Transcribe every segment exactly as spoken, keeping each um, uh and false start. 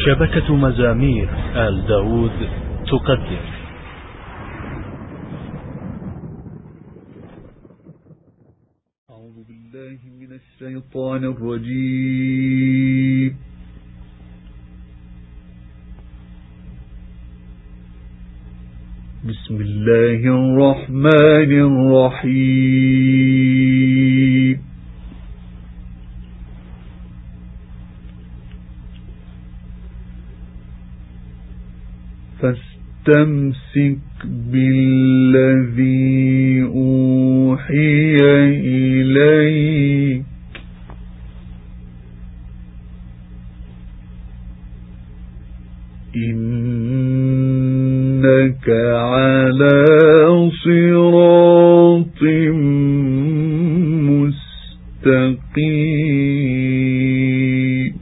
شبكة مزامير آل داود تقدم. أعوذ بالله من الشيطان الرجيم. بسم الله الرحمن الرحيم. فاستمسك بالذي أوحي إليك إنك على صراط مستقيم.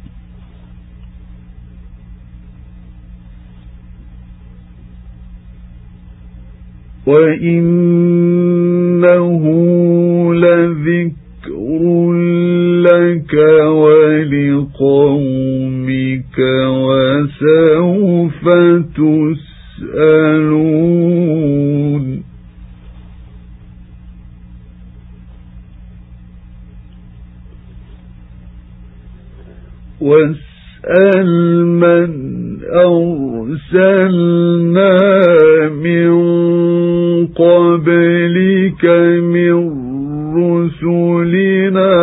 وإنه لذكر لك ولقومك وسوف تسألون. واسأل من أرسلنا من قبلك من رسلنا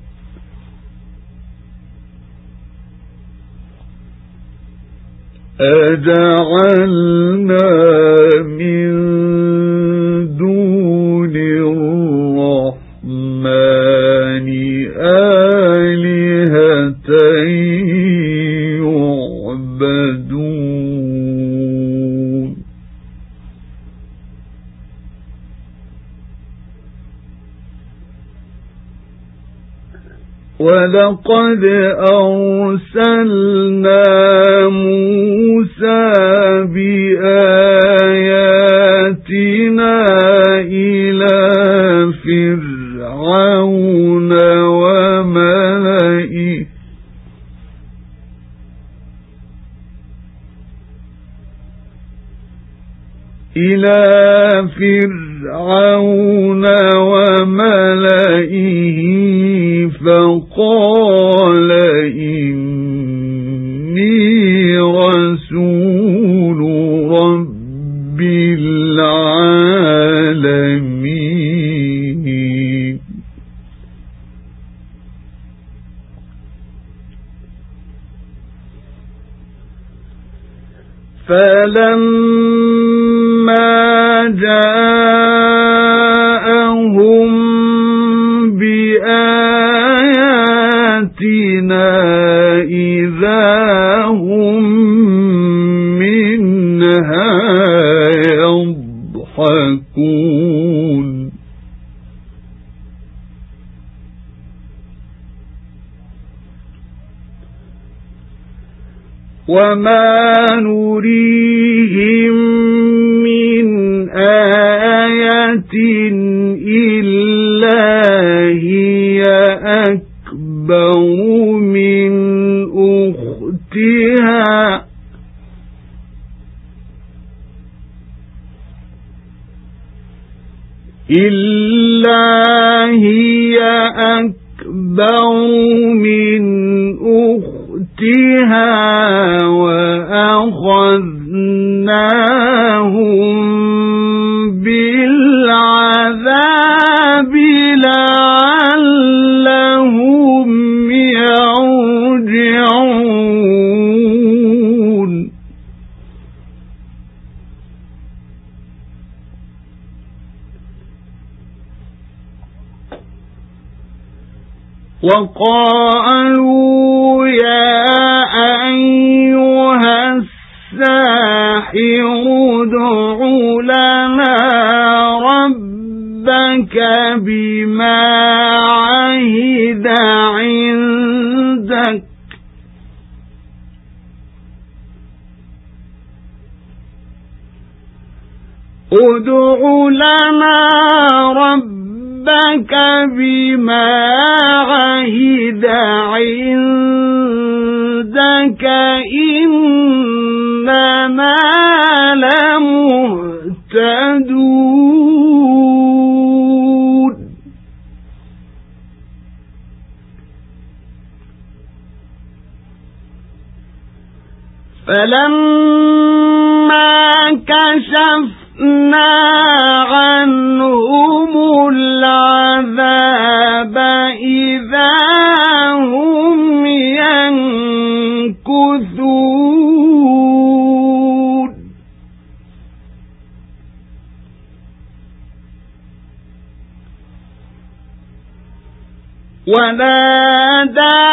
أجعلنا من دون الرحمن آلهة يعبدون. ولقد أرسلنا موسى بآياتنا إلى فرعون وملئه إلى فرعون وملئه فقال إني رسول رب العالمين. فلما جاءهم بآياتنا إذا هم منها يضحكون. وما نريهم من آية إلا هي أكبر من أختها إلا هي أكبر من أختها وأخذناهم بالعذاب لعلهم يرجعون. وقالوا يا أيها الساحر ادع لنا ربك بما عهد عندك ادع لنا ربك بما عهد عندك سبحانك إننا لمهتدون. فلما كشفنا عنهم العذاب إذا هم ينكثون. ونادى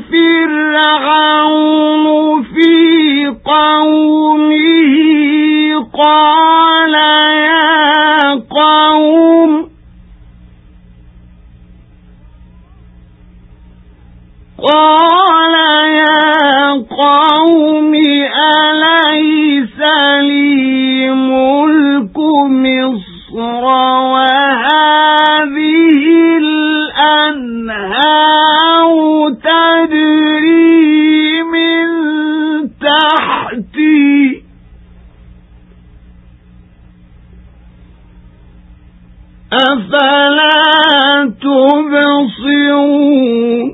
فرعون في قومه قال يا قوم قال يا قوم أليس لي ملك مصر وهذه الأنهار تجري من تحتي أفلا تبصرون.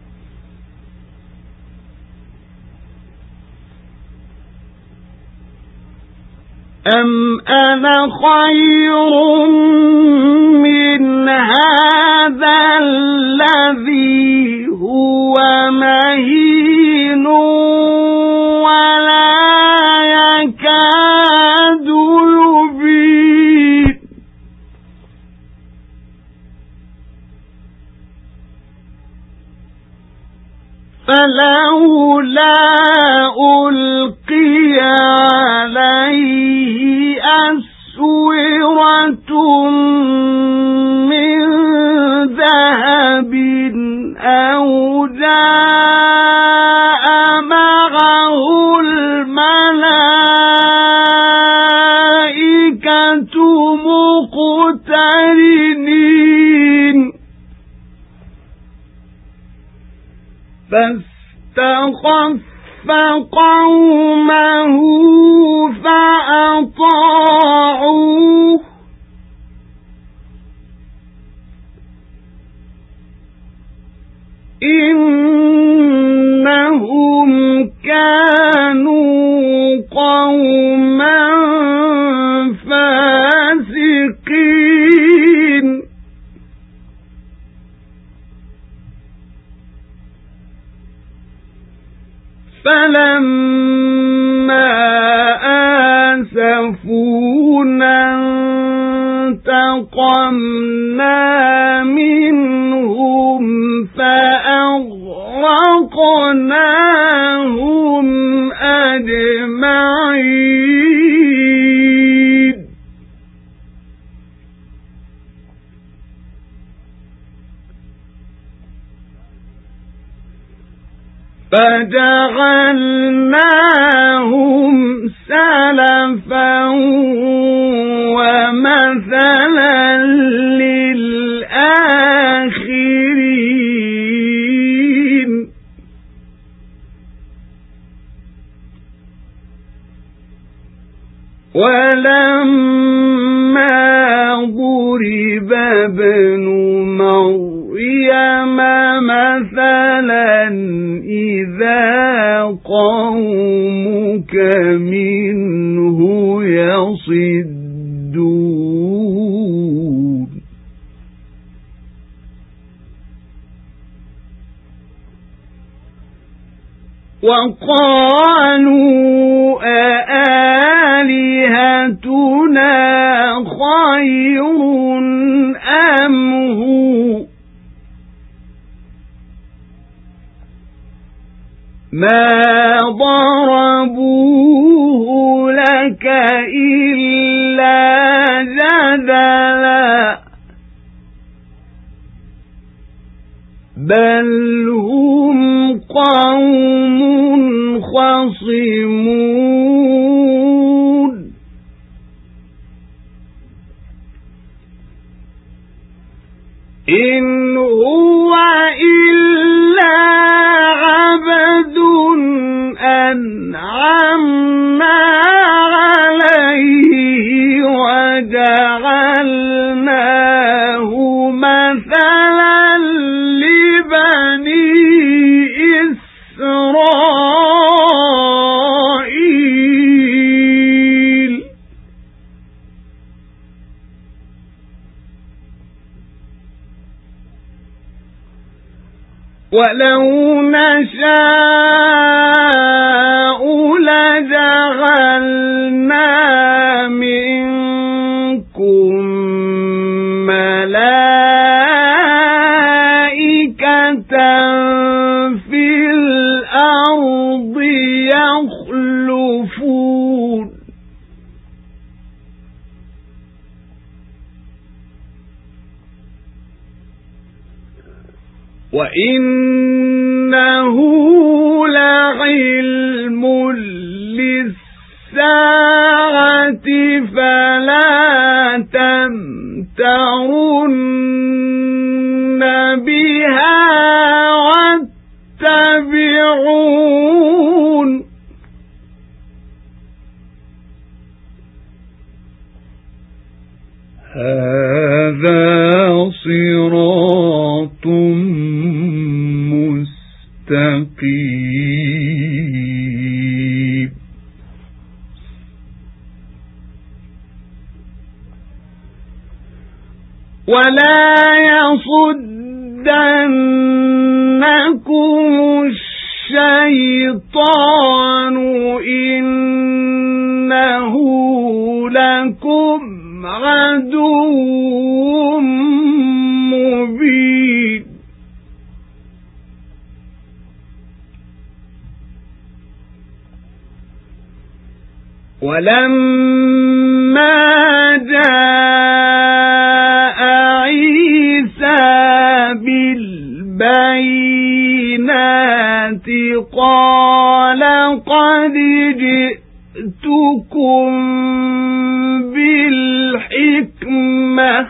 أم أنا خير من هذا الذي هو مهين ولا يكاد يبين. فلولا ألقي عليه أسورة من ذهب أو جاء معه الملائكة مقترنين فاستخف قومه فأطاعوه إنهم كانوا قوما فاسقين. فلما آسفونا انتقمنا منهم فأغرقناهم أجمعين. فجعلناهم سلفا ومثلا للآخرين. ولما ضرب ابن مريم مثلا إذا قومك منه يصدون. وقالوا أآلهتنا خير أم هو ما ضربوه لك إلا جدلا بل هم قوم خصمون. إن هو إلا عبد ولو نشاء لجعلنا منكم ملائكة في الأرض يخلفون وإنه لعلم للساعة فلا تمترن بها واتبعون هذا صراط مستقيم ولا يصدنكم الشيطان إنه لكم عدو مبين ولما جاء عيسى بالبينات قال قد جئتكم بالحكمة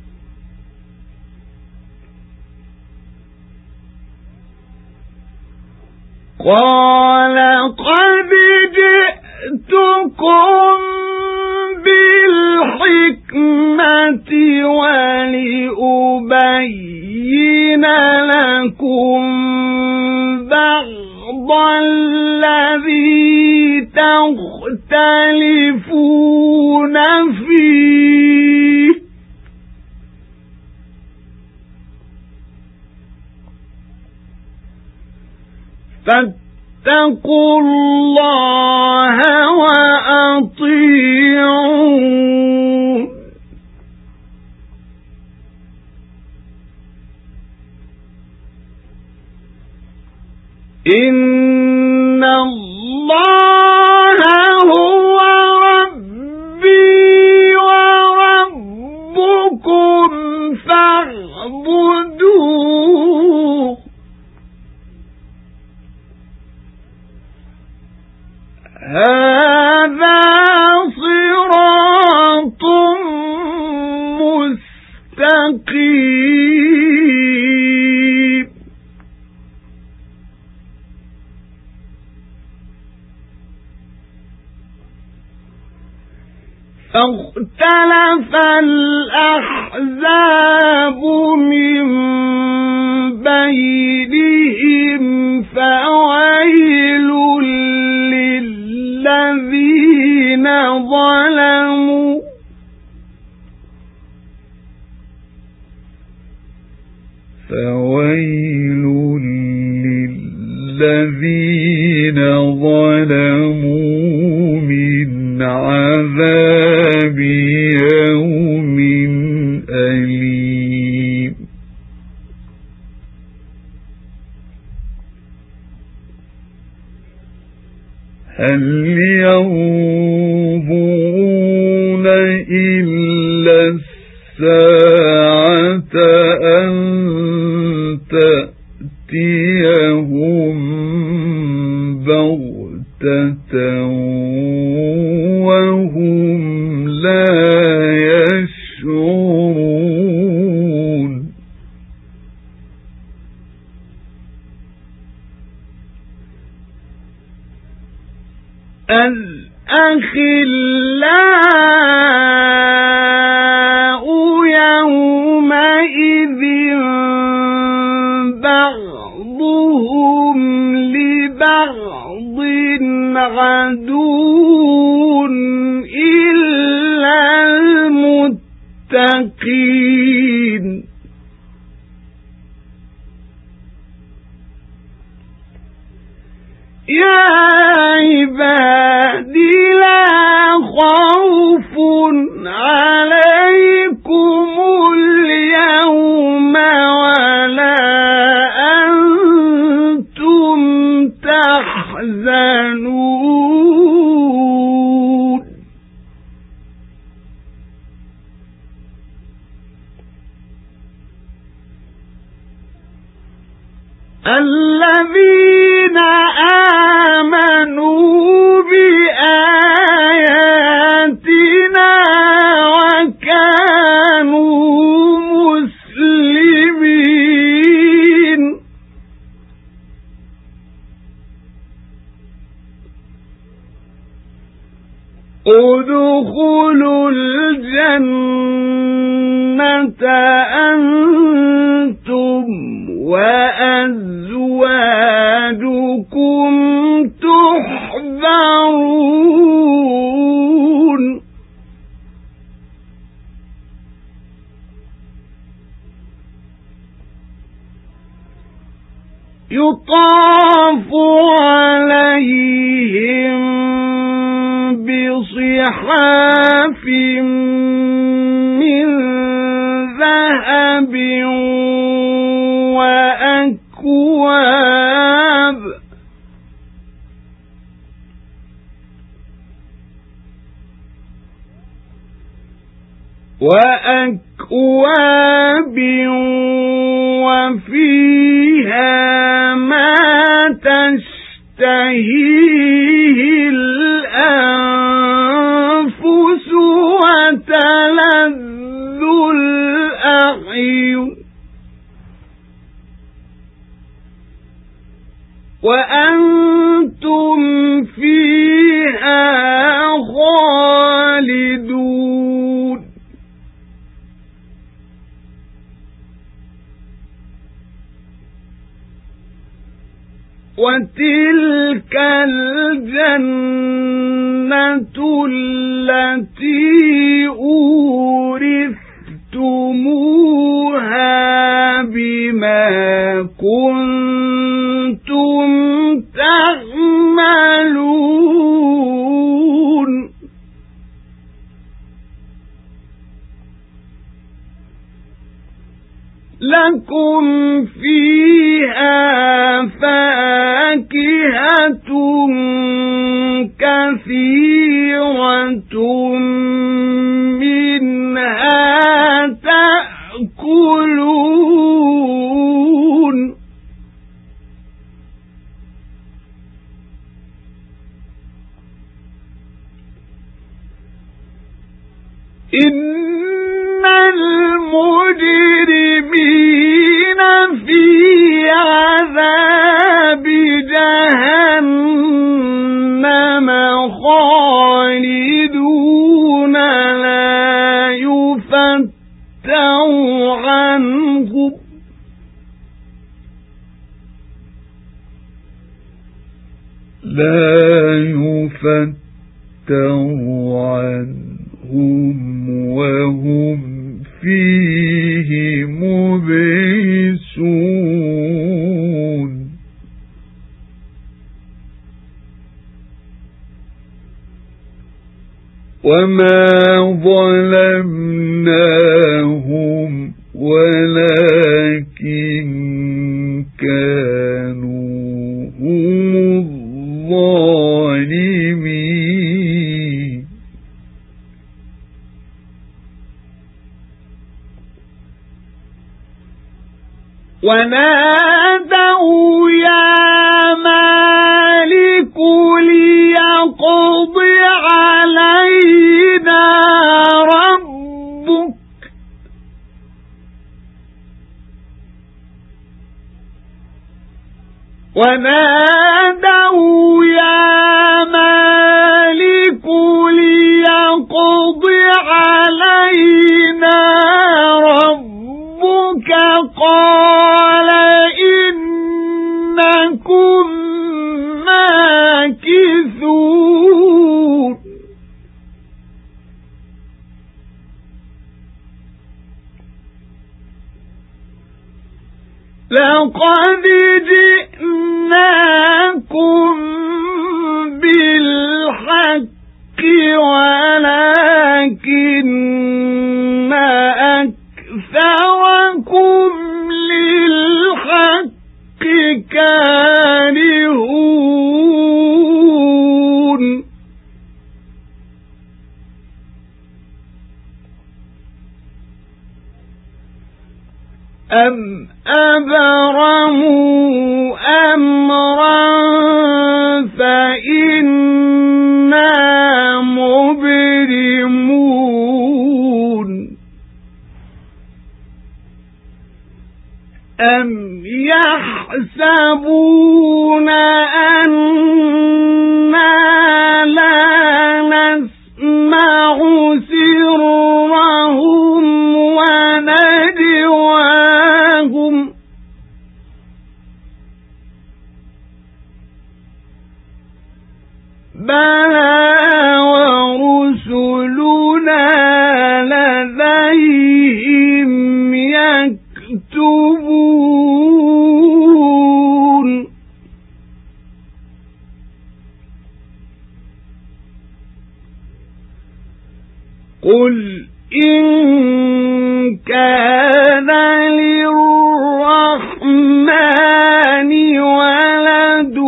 قال قد جئتكم بالحكمة ولأبين لكم بعض الذي تختلفون فيه فاتقوا الله وأطيعون إن الله هو ربي وربكم فاعبدوه هذا صراط مستقيم فاختلف الأحزاب من بينهم فويل للذين ظلموا فويل للذين ظلموا من عذاب يوم أليم هل ينظرون إلا الساعة أن تأتيهم بغتة وهم لا يشعرون الأخلاء يومئذ بعضهم لبعض عدو إلا المتقين يا عبادي لا خوف عليكم اليوم ولا أنتم تحزنون الذين آمنوا بآياتنا وكانوا مسلمين ادخلوا الجنة أنتم وأزواجكم تحبرون يطاف عليهم بصحاف من ذهب وأكواب وأكواب وفيها ما تشتهيه الأنفس وتلذ الأعين وأنتم فيها خالدون وتلك الجنة التي أورثتموها بما كنتم تعملون لكم فيها فاكهة كثيرة منها تأكلون إن المجرمين في عذاب جهنم خالدون لا يفتر عنهم لا يفتر عنهم وهم فيه مبلسون وما ظلمناهم ولكن كانوا هم الظالمين ونادوا يا مالك ليقض علينا ربك ونادوا يا مالك ليقض علينا ربك قال إنكم ماكثون لقد جئناكم ولكن أكثركم للحق كارهون أم أبرموا أمرا فإنا مبرمون أم يحسبون أنا لا نسمع سرهم ونجواهم بلى ورسلنا لديهم يكتبون قل إن كان للرحمن ولد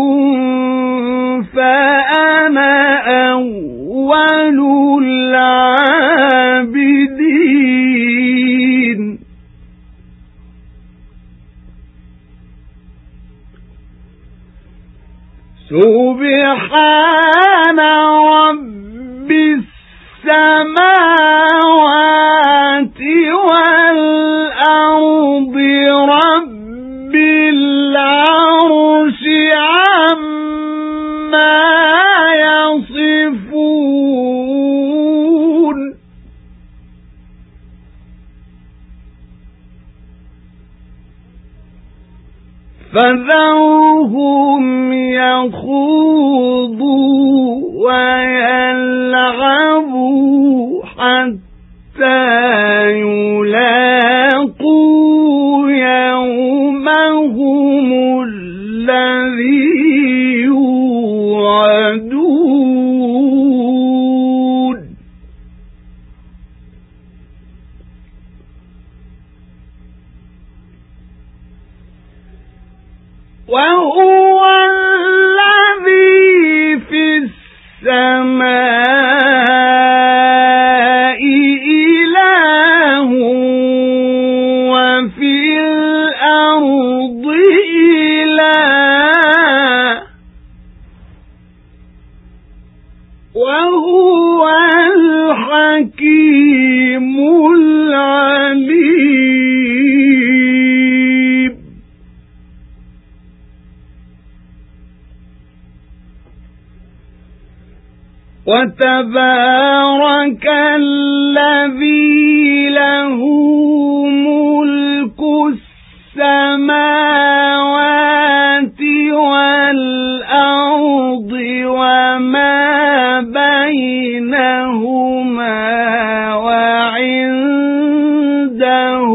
فأنا أول العابدين سبحان رب السماوات والأرض رب العرش عما يصفون فذرهم يخوضوا ويلعبوا حتى يلاقوا يومهم الذي يوعدون وهو الذي في السماء إله وفي الأرض إله وهو الحكيم العليم وتبارك الذي له ملك السماوات والأرض وما بينهما وعنده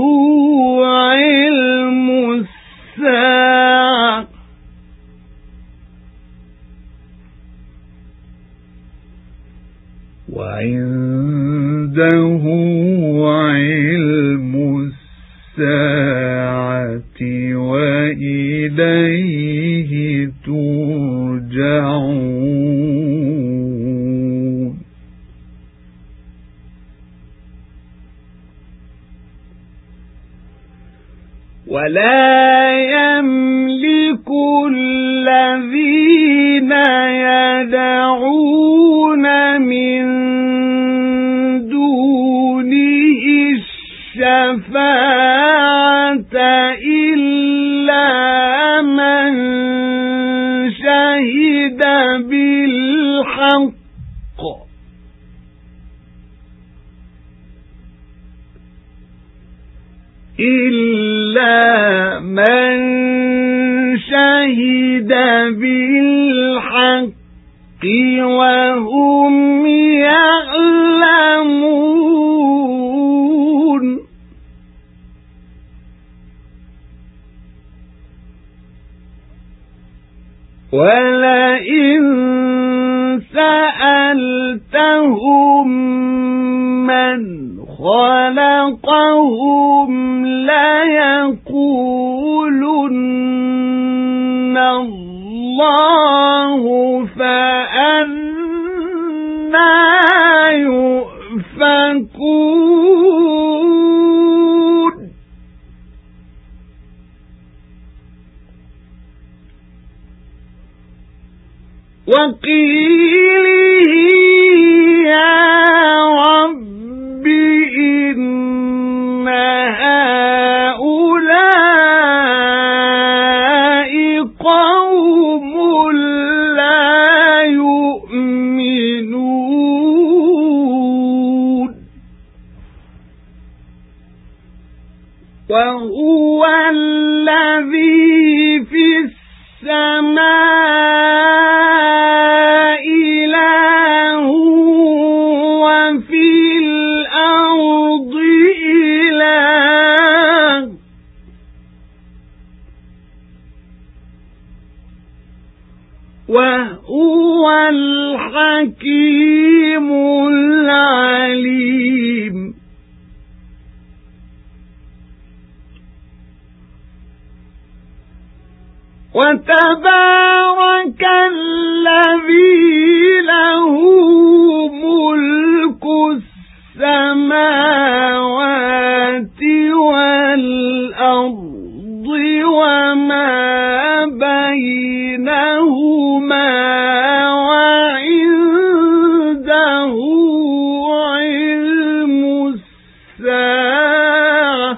علم الساعة وعنده علم الساعة وإليه ترجعون ولا يملك الذين يدعون من دونه الشفاعة إلا من شهد بالحق إلا من شهد بالحق وهم يعلمون ولئن سألتهم من خلقهم ليقولن الله فأنى يؤفكون وقيله يا رب إن هؤلاء قوم لا يؤمنون وهو الذي في السماء إله وفي الأرض إله وهو الحكيم العليم وتبارك الذي له ملك السماوات والأرض وما بينهما وعنده علم الساعة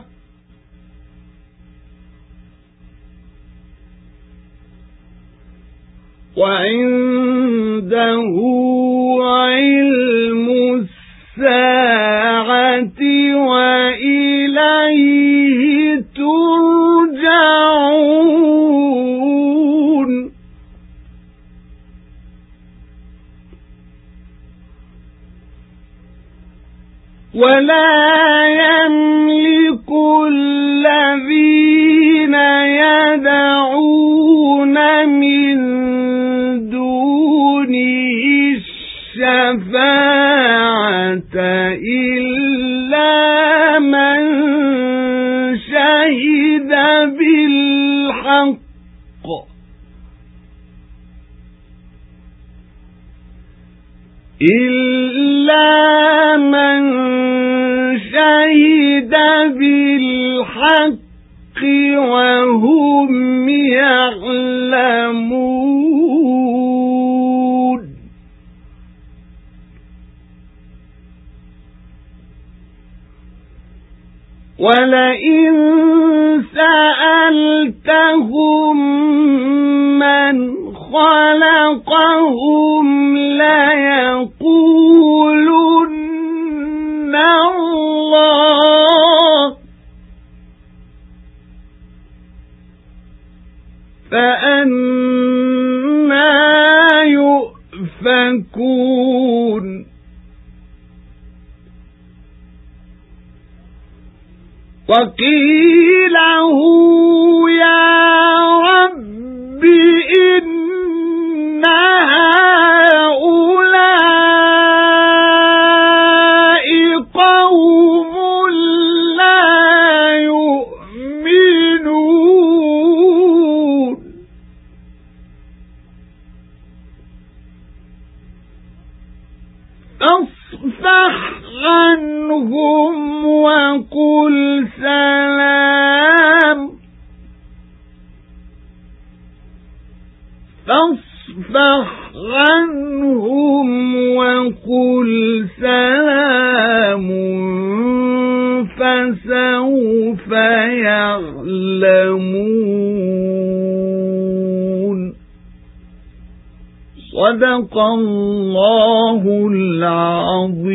وعنده علم الساعة وإليه ترجعون ولا يملك الذين يدعون من الشفاعة إلا من شهد بالحق إلا من شهد بالحق وهم يعلمون ولئن سألتهم من خلقهم ليقولن الله فأنى يؤفكون وقيله يا رب إن هؤلاء قوم لا يؤمنون فاصفح عنهم وقل سلام فاصفح عنهم وقل سلام فسوف يعلمون صدق الله العظيم.